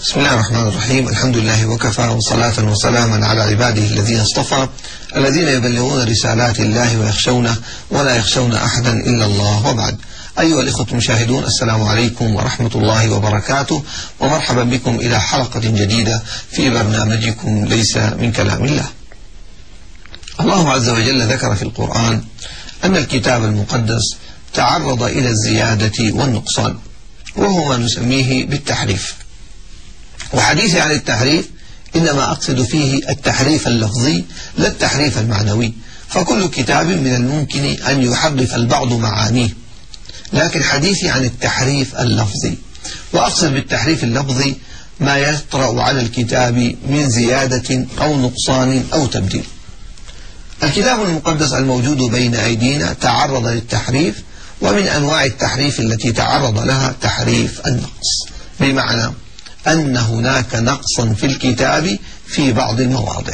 بسم الله الرحمن الرحيم. الحمد لله وكفى، وصلاة وسلاما على عباده الذين اصطفى، الذين يبلغون رسالات الله ويخشونه ولا يخشون أحدا إلا الله، وبعد. أيها الإخوة المشاهدون، السلام عليكم ورحمة الله وبركاته، ومرحبا بكم إلى حلقة جديدة في برنامجكم ليس من كلام الله. الله عز وجل ذكر في القرآن أن الكتاب المقدس تعرض إلى الزيادة والنقصان، وهو ما نسميه بالتحريف. وحديثي عن التحريف إنما أقصد فيه التحريف اللفظي لا التحريف المعنوي، فكل كتاب من الممكن أن يحرف البعض معانيه، لكن حديثي عن التحريف اللفظي. وأقصد بالتحريف اللفظي ما يطرأ على الكتاب من زيادة أو نقصان أو تبديل. الكتاب المقدس الموجود بين أيدينا تعرض للتحريف، ومن أنواع التحريف التي تعرض لها تحريف النقص، بمعنى أن هناك نقصا في الكتاب في بعض المواضع.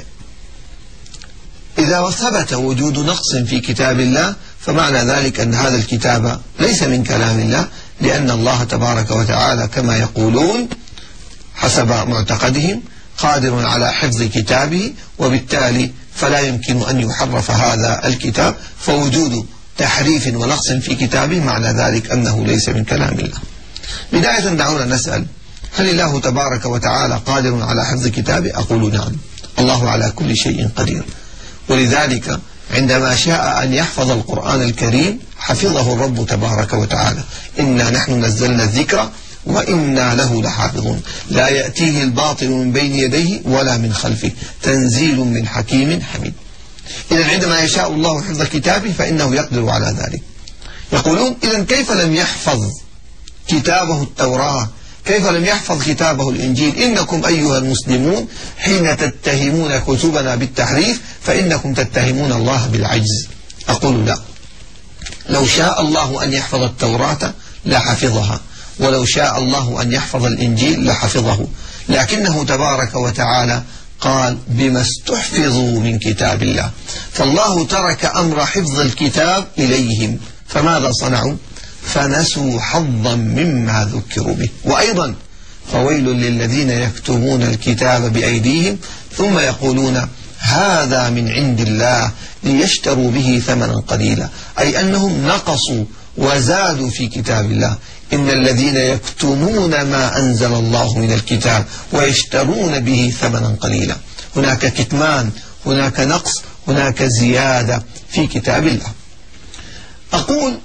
إذا ثبت وجود نقص في كتاب الله فمعنى ذلك أن هذا الكتاب ليس من كلام الله، لأن الله تبارك وتعالى كما يقولون حسب معتقدهم قادر على حفظ كتابه، وبالتالي فلا يمكن أن يحرف هذا الكتاب، فوجود تحريف ونقص في كتابه معنى ذلك أنه ليس من كلام الله. بداية دعونا نسأل: هل الله تبارك وتعالى قادر على حفظ كتابه؟ أقول نعم، الله على كل شيء قدير. ولذلك عندما شاء أن يحفظ القرآن الكريم حفظه الرب تبارك وتعالى: إنا نحن نزلنا الذكر وإنا له لحافظون، لا يأتيه الباطل من بين يديه ولا من خلفه، تنزيل من حكيم حميد. إذن عندما يشاء الله حفظ كتابه فإنه يقدر على ذلك. يقولون: إذن كيف لم يحفظ كتابه التوراة؟ كيف لم يحفظ كتابه الإنجيل؟ إنكم أيها المسلمون حين تتهمون كتبنا بالتحريف فإنكم تتهمون الله بالعجز. أقول لا، لو شاء الله أن يحفظ التوراة لحفظها، ولو شاء الله أن يحفظ الإنجيل لحفظه، لكنه تبارك وتعالى قال: بما استحفظوا من كتاب الله. فالله ترك أمر حفظ الكتاب إليهم، فماذا صنعوا؟ فنسوا حظا مما ذكروا به. وأيضا: فويل للذين يكتبون الكتاب بأيديهم ثم يقولون هذا من عند الله ليشتروا به ثمنا قليلا، أي أنهم نقصوا وزادوا في كتاب الله. إن الذين يكتمون ما أنزل الله من الكتاب ويشترون به ثمنا قليلا. هناك كتمان، هناك نقص، هناك زيادة في كتاب الله. أقول: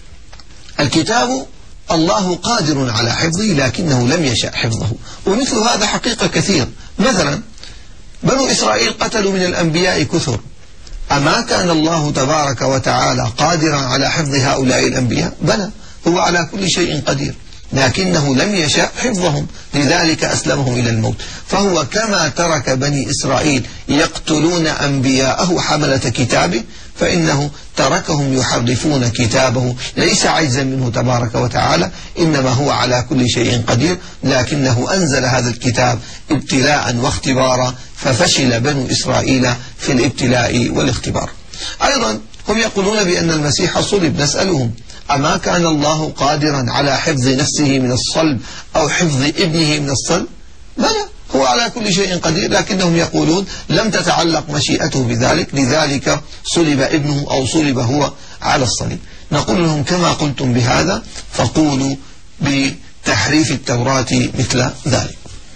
الكتاب الله قادر على حفظه لكنه لم يشأ حفظه، ومثل هذا حقيقة كثير. مثلا بنو إسرائيل قتلوا من الأنبياء كثر، أما كان الله تبارك وتعالى قادرا على حفظ هؤلاء الأنبياء؟ بلى، هو على كل شيء قدير، لكنه لم يشأ حفظهم، لذلك أسلمهم إلى الموت. فهو كما ترك بني إسرائيل يقتلون أنبياءه حملة كتابه، فإنه تركهم يحرفون كتابه، ليس عجزا منه تبارك وتعالى، إنما هو على كل شيء قدير، لكنه أنزل هذا الكتاب ابتلاء واختبارا، ففشل بنو إسرائيل في الابتلاء والاختبار. أيضا هم يقولون بأن المسيح صلب. نسألهم: أما كان الله قادرا على حفظ نفسه من الصلب أو حفظ ابنه من الصلب؟ بلى، هو على كل شيء قدير، لكنهم يقولون لم تتعلق مشيئته بذلك، لذلك صلب ابنه أو صلب هو على الصليب. نقول لهم: كما قلتم بهذا فقولوا بتحريف التوراة مثل ذلك.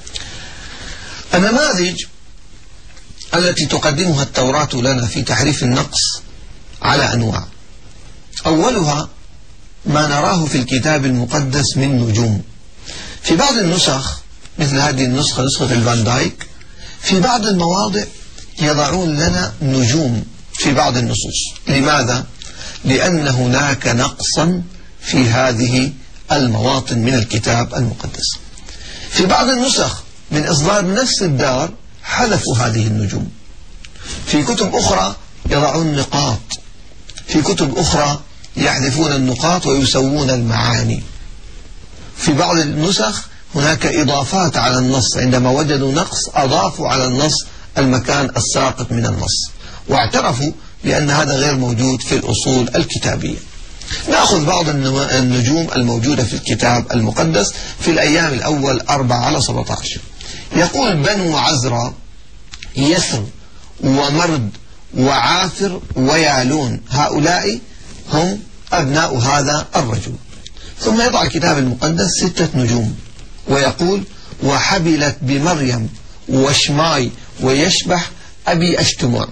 النماذج التي تقدمها التوراة لنا في تحريف النقص على أنواع. أولها ما نراه في الكتاب المقدس من نجوم. في بعض النسخ مثل هذه النسخة، نسخة الفان دايك، في بعض المواضع يضعون لنا نجوم في بعض النصوص. لماذا؟ لأن هناك نقصا في هذه المواطن من الكتاب المقدس. في بعض النسخ من إصدار نفس الدار حذفوا هذه النجوم. في كتب أخرى يضعون نقاط، في كتب أخرى يحذفون النقاط ويسوون المعاني. في بعض النسخ هناك إضافات على النص، عندما وجدوا نقص أضافوا على النص المكان الساقط من النص، واعترفوا بأن هذا غير موجود في الأصول الكتابية. نأخذ بعض النجوم الموجودة في الكتاب المقدس في الأيام الأول 4/17. يقول بنو عزرا يثر ومرد وعافر ويالون، هؤلاء هم أبناء هذا الرجل. ثم يضع الكتاب المقدس 6 نجوم ويقول وحبلت بمريم وشماي ويشبح أبي أشتمع.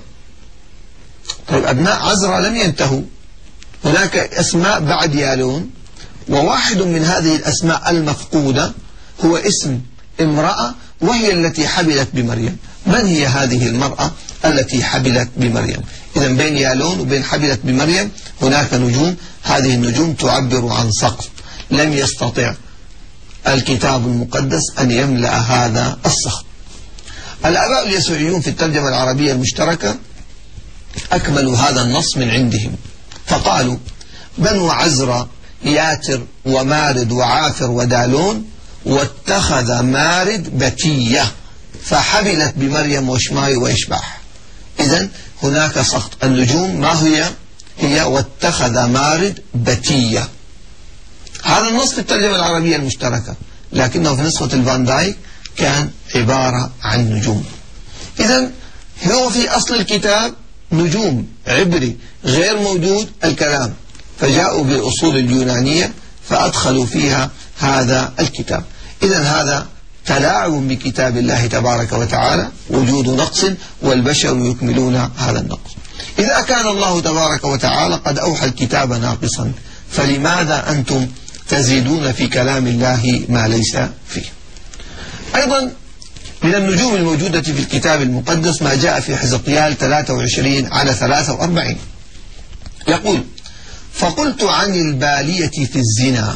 طيب أبناء عزرا لم ينتهوا، هناك أسماء بعد يالون، وواحد من هذه الأسماء المفقودة هو اسم امرأة وهي التي حبلت بمريم. من هي هذه المرأة التي حبلت بمريم؟ إذا بين يالون وبين حبلت بمريم هناك نجوم، هذه النجوم تعبر عن سقف لم يستطع الكتاب المقدس أن يملأ هذا السقف. الآباء اليسوعيون في الترجمة العربية المشتركة أكملوا هذا النص من عندهم، فقالوا بنو عزرا ياتر ومارد وعافر ودالون، واتخذ مارد بتية فحبلت بمريم وشماي ويشبح. إذن هناك سقط. النجوم ما هي واتخذ مارد بتية. هذا النص في الترجمة العربية المشتركة، لكنه في نسخة الفان دايك كان عبارة عن نجوم. إذن هو في أصل الكتاب نجوم عبري غير موجود الكلام، فجاءوا بالأصول اليونانية فأدخلوا فيها هذا الكتاب. إذن هذا تلاعب بكتاب الله تبارك وتعالى، وجود نقص والبشر يكملون هذا النقص. إذا كان الله تبارك وتعالى قد أوحى الكتاب ناقصا، فلماذا أنتم تزيدون في كلام الله ما ليس فيه؟ أيضا من النجوم الموجودة في الكتاب المقدس ما جاء في حزقيال 23/43. يقول فقلت عن البالية في الزنا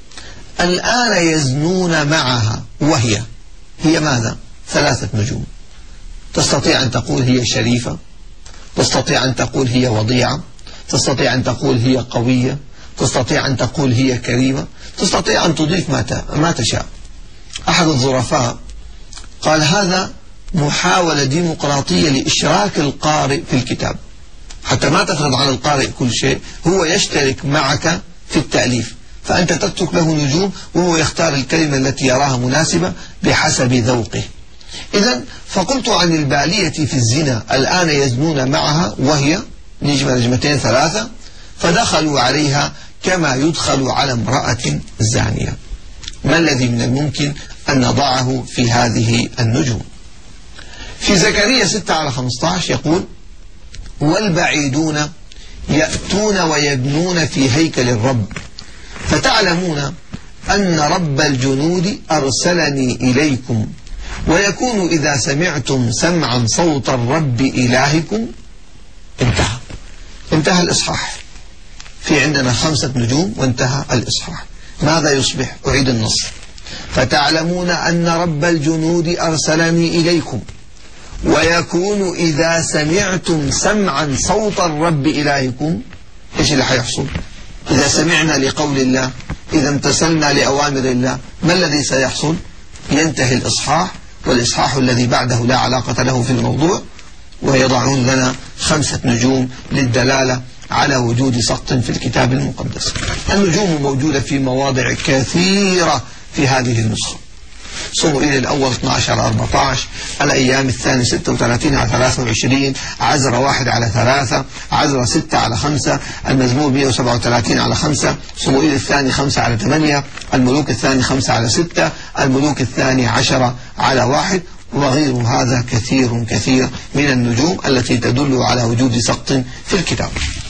الآن يزنون معها، وهي ماذا؟ 3 نجوم. تستطيع أن تقول هي شريفة، تستطيع أن تقول هي وضيعة، تستطيع أن تقول هي قوية، تستطيع أن تقول هي كريمة، تستطيع أن تضيف ما تشاء. أحد الظرفاء قال هذا محاولة ديمقراطية لإشراك القارئ في الكتاب، حتى ما تفرض على القارئ كل شيء، هو يشترك معك في التأليف، فأنت تترك له نجوم وهو يختار الكلمة التي يراها مناسبة بحسب ذوقه. إذن فقلت عن البالية في الزنا الآن يزنون معها، وهي نجمة نجمتين 3، فدخلوا عليها كما يدخل على امرأة زانية. ما الذي من الممكن أن نضعه في هذه النجوم؟ في زكريا 6/15 يقول والبعيدون يأتون ويبنون في هيكل الرب، فتعلمون أن رب الجنود أرسلني إليكم، ويكون إذا سمعتم سمعا صوت الرب إلهكم. انتهى الإصحاح. في عندنا 5 نجوم وانتهى الإصحاح. ماذا يصبح؟ أعيد النص. فتعلمون أن رب الجنود أرسلني إليكم، ويكون إذا سمعتم سمعا صوت الرب إلهكم. إيش اللي حيحصل؟ إذا سمعنا لقول الله، إذا امتثلنا لأوامر الله، ما الذي سيحصل؟ ينتهي الإصحاح، والإصحاح الذي بعده لا علاقة له في الموضوع، ويضعون لنا 5 نجوم للدلالة على وجود سقط في الكتاب المقدس. النجوم موجودة في مواضع كثيرة في هذه النسخة. صموئيل الأول 12/14، الأيام الثاني 36/23، عزرا 1/3، عزرا 6/5، المزمور 137/5، صموئيل الثاني 5/8، الملوك الثاني 5/6، الملوك الثاني 10/1، وغير هذا كثير من النجوم التي تدل على وجود سقط في الكتاب.